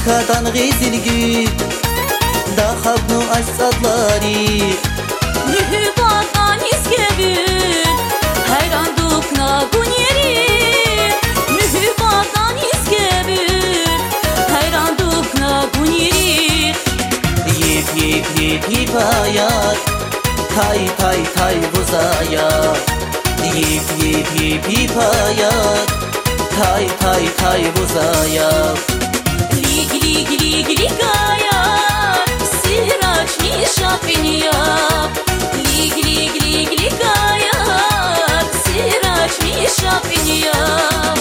Kadan gizilgi da habnu asadlari Mühübadan izgebür hayran dukna gunyeri Mühübadan izgebür hayran dukna gunyeri Yip yip yip yip hayat tay tay tay buzayat Yip yip yip yip hayat tay tay tay buzayat Lig lig lig lig ayar Sihraçni şapiniyap Lig lig lig lig ayar Sihraçni şapiniyap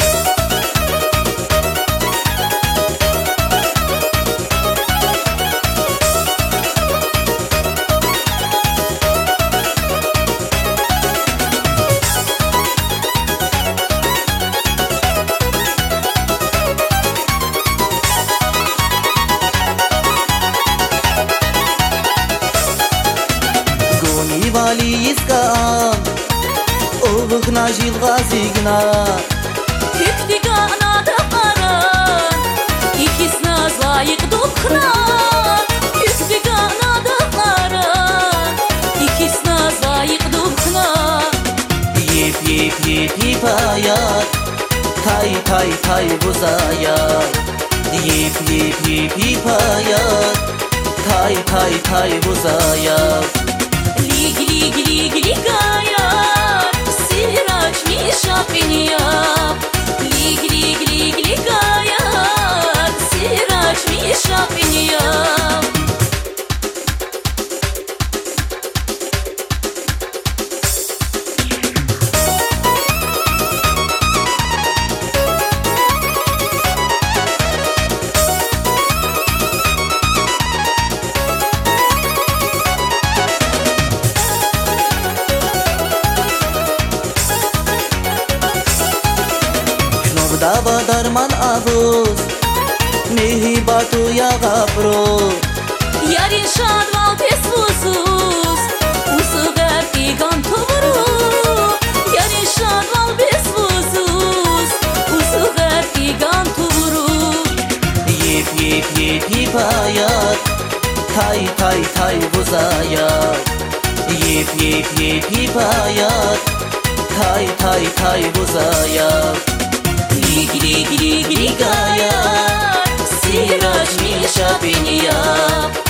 Vali iskan Ovuk najil gazigna Hükdigana da karan İkis naz layık dokna Hükdigana da karan İkis naz layık dokna Yip yip yip yip hayat tay tay tay buzayat Yip yip yip yip hayat tay tay tay buzayat Lig lig lig lig ayar Sihraçni şapiniyap Lig lig lig lig ayar Sihraçni şapiniyap Dava darman avuz Nehi batu ya gafro Yarin şadval pesvusuz Usu verdi gantuvuru Yarin şadval pesvusuz Usu verdi gantuvuru Yip yip yip yip hayat tay tay tay buzayat Yip yip yip yip hayat tay tay tay buzayat Lig lig lig lig ayar Sihraçni şapiniyap